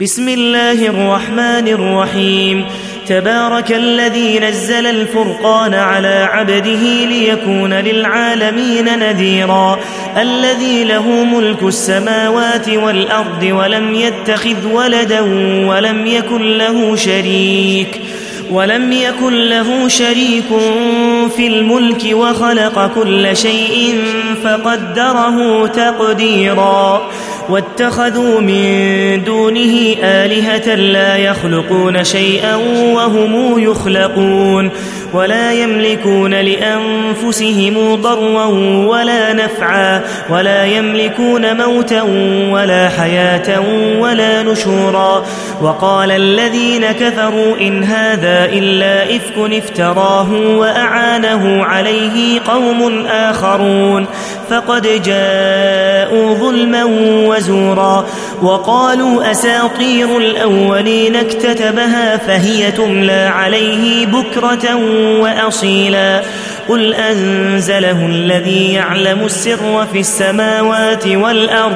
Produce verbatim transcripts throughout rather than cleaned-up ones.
بسم الله الرحمن الرحيم. تبارك الذي نزل الفرقان على عبده ليكون للعالمين نذيرا. الذي له ملك السماوات والأرض ولم يتخذ ولدا ولم يكن له شريك ولم يكن له شريك في الملك وخلق كل شيء فقدره تقديرا. واتخذوا من دونه آلهة لا يخلقون شيئا وهم يخلقون ولا يملكون لأنفسهم ضرا ولا نفعا ولا يملكون موتا ولا حياة ولا نشورا. وقال الذين كفروا إن هذا إلا إفك افتراه وأعانه عليه قوم آخرون فقد جاءوا ظلما وزورا. وقالوا أساطير الأولين اكتتبها فهي تملى عليه بكرة وأصيلا. قل أنزله الذي يعلم السر في السماوات والأرض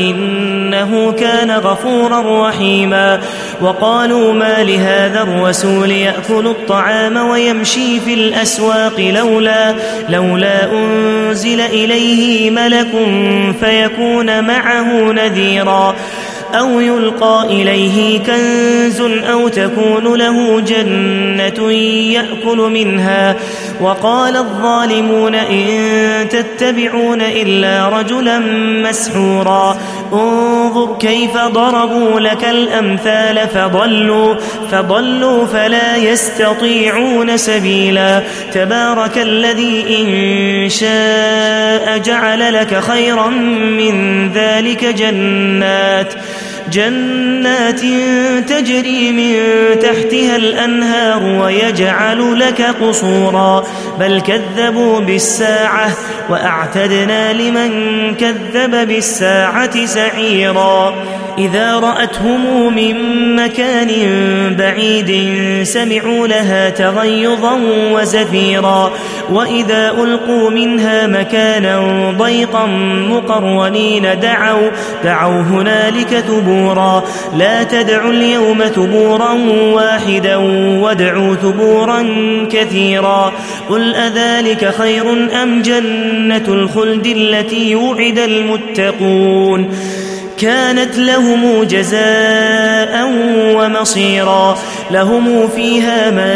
إنه كان غفورا رحيما. وقالوا ما لهذا الرسول يأكل الطعام ويمشي في الأسواق لولا, لولا أنزل إليه ملك فيكون معه نذيرا أو يلقى إليه كنز أو تكون له جنة يأكل منها. وقال الظالمون إن تتبعون إلا رجلا مسحورا. انظر كيف ضربوا لك الأمثال فضلوا, فضلوا فلا يستطيعون سبيلا. تبارك الذي إن شاء جعل لك خيرا من ذلك جنات جنات تجري من تحتها الأنهار ويجعل لك قصورا. بل كذبوا بالساعة وأعتدنا لمن كذب بالساعة سعيرا. إذا رأتهم من مكان بعيد سمعوا لها تغيظا وزفيرا. وإذا ألقوا منها مكانا ضيقا مقرنين دعوا, دعوا هنالك ثبورا. لا تدعوا اليوم ثبورا واحدا وادعوا ثبورا كثيرا. قل أذلك خير أم جنة الخلد التي وعد المتقون كانت لهم جزاء ومصيرا. لهم فيها ما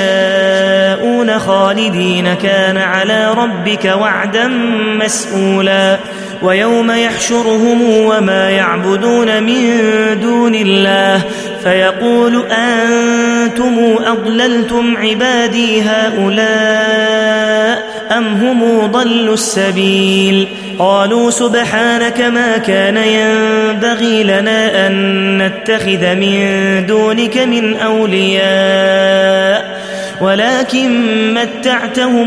يشاءون خالدين كان على ربك وعدا مسئولا. ويوم يحشرهم وما يعبدون من دون الله فيقول أنتم أضللتم عبادي هؤلاء أم هم ضلوا السبيل. قالوا سبحانك ما كان ينبغي لنا أن نتخذ من دونك من أولياء ولكن متعتهم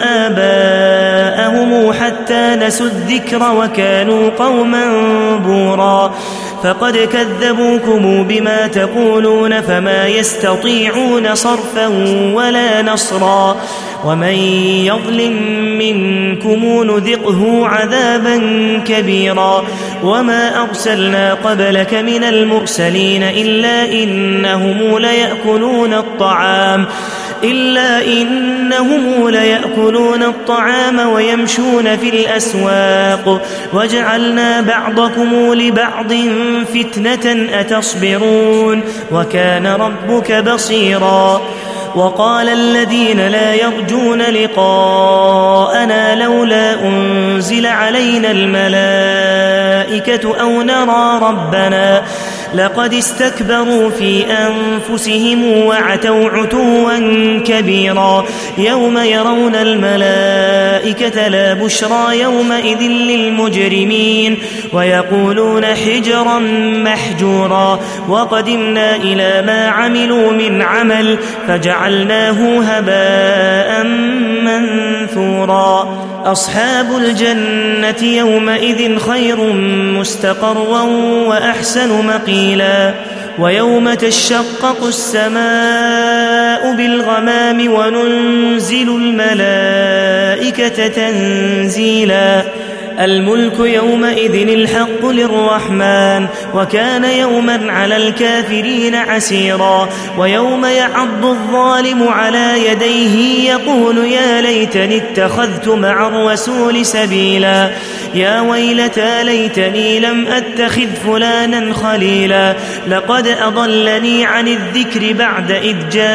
وآباءهم حتى نسوا الذكر وكانوا قوما بورا. فقد كذبوكم بما تقولون فما يستطيعون صرفا ولا نصرا. ومن يظلم منكم نذقه عذابا كبيرا. وما أرسلنا قبلك من المرسلين إلا إنهم ليأكلون الطعام إلا إنهم ليأكلون الطعام ويمشون في الأسواق وجعلنا بعضكم لبعض فتنة أتصبرون وكان ربك بصيرا. وقال الذين لا يرجون لقاءنا لولا أنزل علينا الملائكة أو نرى ربنا لقد استكبروا في أنفسهم وعتوا عتوا كبيرا. يوم يرون الملائكة لا بشرى يومئذ للمجرمين ويقولون حجرا محجورا. وقدمنا إلى ما عملوا من عمل فجعلناه هباء منثورا. أصحاب الجنة يومئذ خير مستقرا وأحسن مقيلا. ويوم تشقق السماء بالغمام وننزل الملائكة تنزيلا. الملك يومئذ الحق للرحمن وكان يوما على الكافرين عسيرا ويوم يعض الظالم على يديه يقول يا ليتني اتخذت مع الرسول سبيلا يا ويلتى ليتني لم أتخذ فلانا خليلا لقد أضلني عن الذكر بعد إذ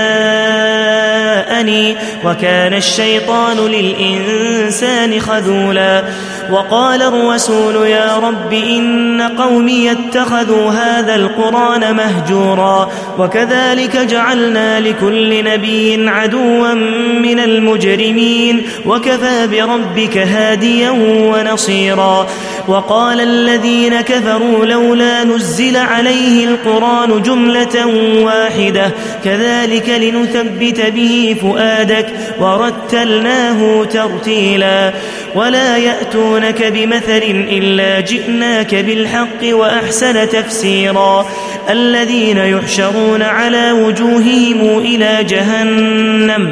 جاءني وكان الشيطان للإنسان خذولا وقال الرسول يا رب إن قومي اتخذوا هذا القرآن مهجورا وكذلك جعلنا لكل نبي عدوا من المجرمين وكفى بربك هاديا ونصيرا وقال الذين كفروا لولا نزل عليه القرآن جملة واحدة كذلك لنثبت به فؤادك ورتلناه ترتيلا ولا يأتونك بمثل إلا جئناك بالحق وأحسن تفسيرا الذين يحشرون على وجوههم إلى جهنم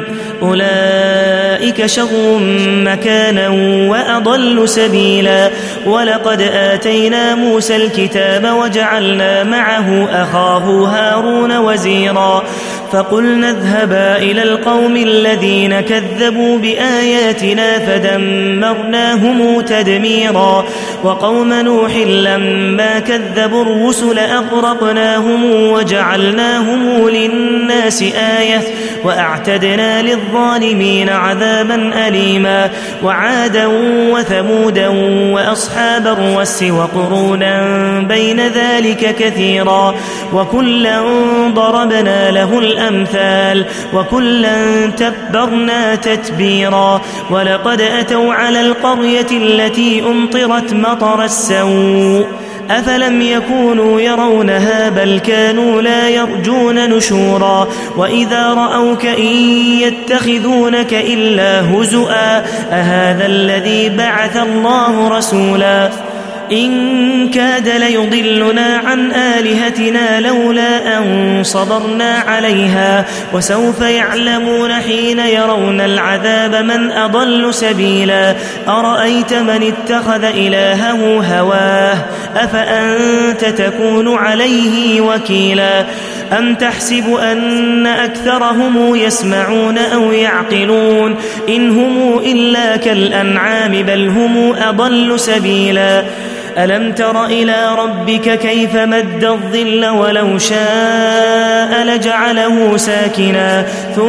أولئك شر مكانا وأضل سبيلا ولقد آتينا موسى الكتاب وجعلنا معه أخاه هارون وزيرا فقلنا اذهبا إلى القوم الذين كذبوا بآياتنا فدمرناهم تدميرا وقوم نوح لما كذبوا الرسل أغرقناهم وجعلناهم للناس آية وأعتدنا للظالمين عذابا أليما وعادا وثمودا وأصحاب الرس وقرونا بين ذلك كثيرا وكلا ضربنا له الأمثال وكلا تبرنا تتبيرا ولقد أتوا على القرية التي أمطرت مطر السوء أفلم يكونوا يرونها بل كانوا لا يرجون نشورا وإذا رأوك إن يتخذونك إلا هزؤا أهذا الذي بعث الله رسولا إن كاد ليضلنا عن آلهتنا لولا أن صبرنا عليها وسوف يعلمون حين يرون العذاب من أضل سبيلا أرأيت من اتخذ إلهه هواه أفأنت تكون عليه وكيلا أم تحسب أن أكثرهم يسمعون أو يعقلون إن هم إلا كالأنعام بل هم أضل سبيلا ألم تر إلى ربك كيف مد الظل ولو شاء لجعله ساكنا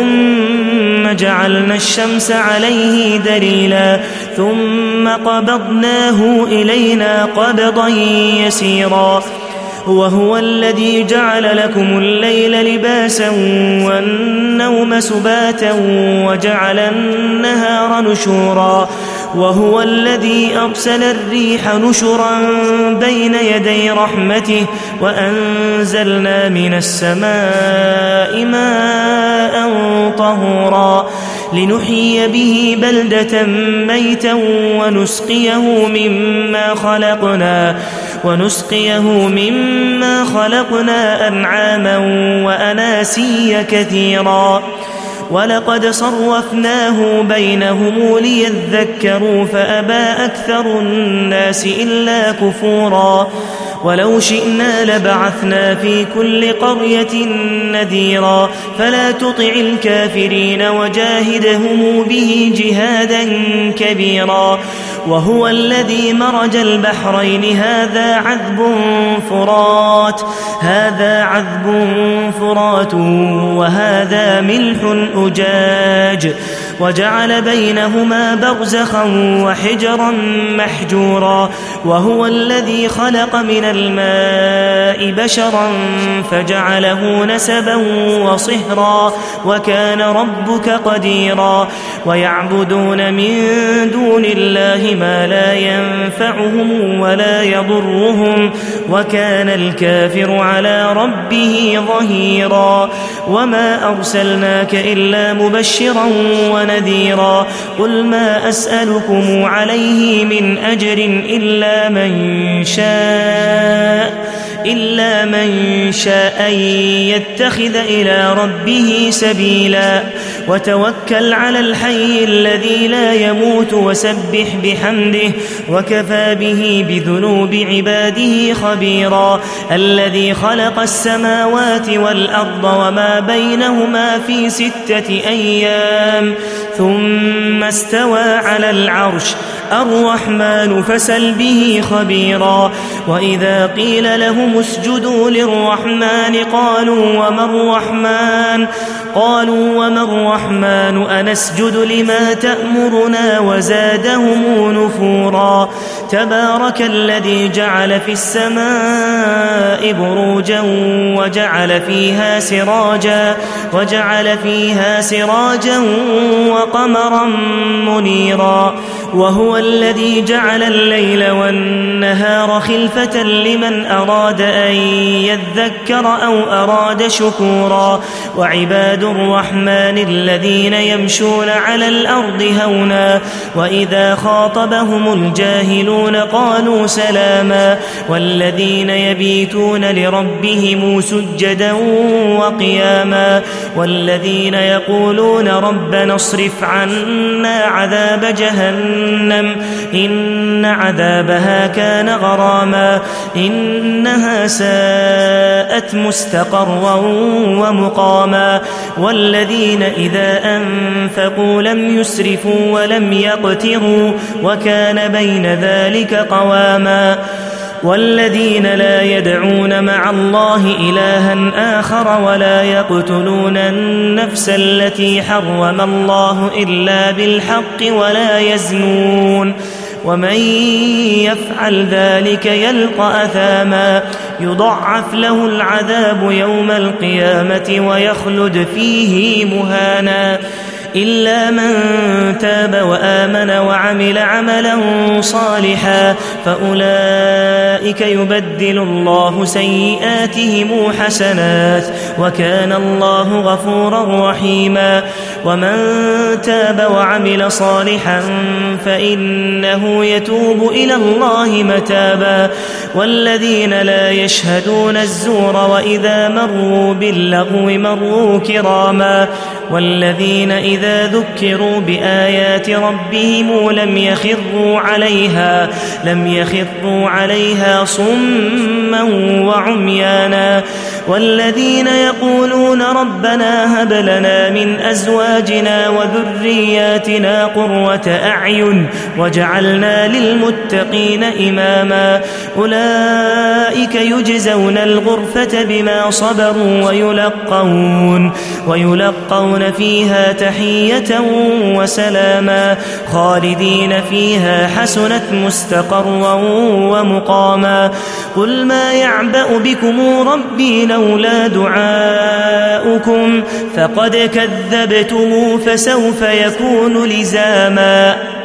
ثم جعلنا الشمس عليه دليلا ثم قبضناه إلينا قبضا يسيرا وهو الذي جعل لكم الليل لباسا والنوم سباتا وجعل النهار نشورا وهو الذي أرسل الريح نشرا بين يدي رحمته وأنزلنا من السماء ماء طهورا لنحيي به بلدة ميتا ونسقيه مما خلقنا ونسقيه مما خلقنا أنعاما وأناسيا كثيرا ولقد صرفناه بينهم ليذكروا فأبى أكثر الناس إلا كفورا ولو شئنا لبعثنا في كل قرية نذيرا فلا تطع الكافرين وجاهدهم به جهادا كبيرا وهو الذي مرج البحرين هذا عذب فرات هذا عذب فرات وهذا ملح أجاج وجعل بينهما برزخا وحجرا محجورا وهو الذي خلق من الماء بشرا فجعله نسبا وصهرا وكان ربك قديرا ويعبدون من دون الله ما لا ينفعهم ولا يضرهم وكان الكافر على ربه ظهيرا وما أرسلناك إلا مبشرا ونذيرا قل ما أسألكم عليه من أجر إلا من شاء إلا من شاء أن يتخذ إلى ربه سبيلا وتوكل على الحي الذي لا يموت وسبح بحمده وكفى به بذنوب عباده خبيرا الذي خلق السماوات والأرض وما بينهما في ستة أيام ثم استوى على العرش الرحمن فسل به خبيرا وإذا قيل لهم اسجدوا للرحمن قالوا وما الرحمن قالوا وما الرحمن أنسجد لما تأمرنا وزادهم نفورا تبارك الذي جعل في السماء بروجا وجعل فيها سراجا وجعل فيها سراجا وقمرا منيرا وهو الذي جعل الليل والنهار خلفة لمن أراد أن يذكر أو أراد شكورا وعباد الرحمن الذين يمشون على الأرض هونا وإذا خاطبهم الجاهلون قالوا سلاما والذين يبيتون لربهم سجدا وقياما والذين يقولون ربنا اصرف عنا عذاب جهنم إن عذابها كان غراما إنها ساءت مستقرا ومقاما والذين إذا أنفقوا لم يسرفوا ولم يقتروا وكان بين ذلك قواما والذين لا يدعون مع الله إلها آخر ولا يقتلون النفس التي حرم الله إلا بالحق ولا يزنون ومن يفعل ذلك يلقى أثاما يضعف له العذاب يوم القيامة ويخلد فيه مهانا إلا من تاب وآمن وعمل عملا صالحا فأولئك يبدل الله سيئاتهم حسنات وكان الله غفورا رحيما ومن تاب وعمل صالحا فإنه يتوب إلى الله متابا والذين لا يشهدون الزور وإذا مروا باللغو مروا كراما والذين إذا ذكروا بآيات ربهم لم يخروا عليها لم يخروا عليها صما وعميانا والذين يقولون ربنا هب لنا من أزواجنا وذرياتنا قرة أعين وجعلنا للمتقين إماما أولئك يجزون الغرفة بما صبروا ويلقون ويلقون فيها تحية وسلاما خالدين فيها حسنت مستقرا ومقاما قل ما يعبأ بكم ربي لولا دعاؤكم فقد كذبتم فسوف يكون لزاما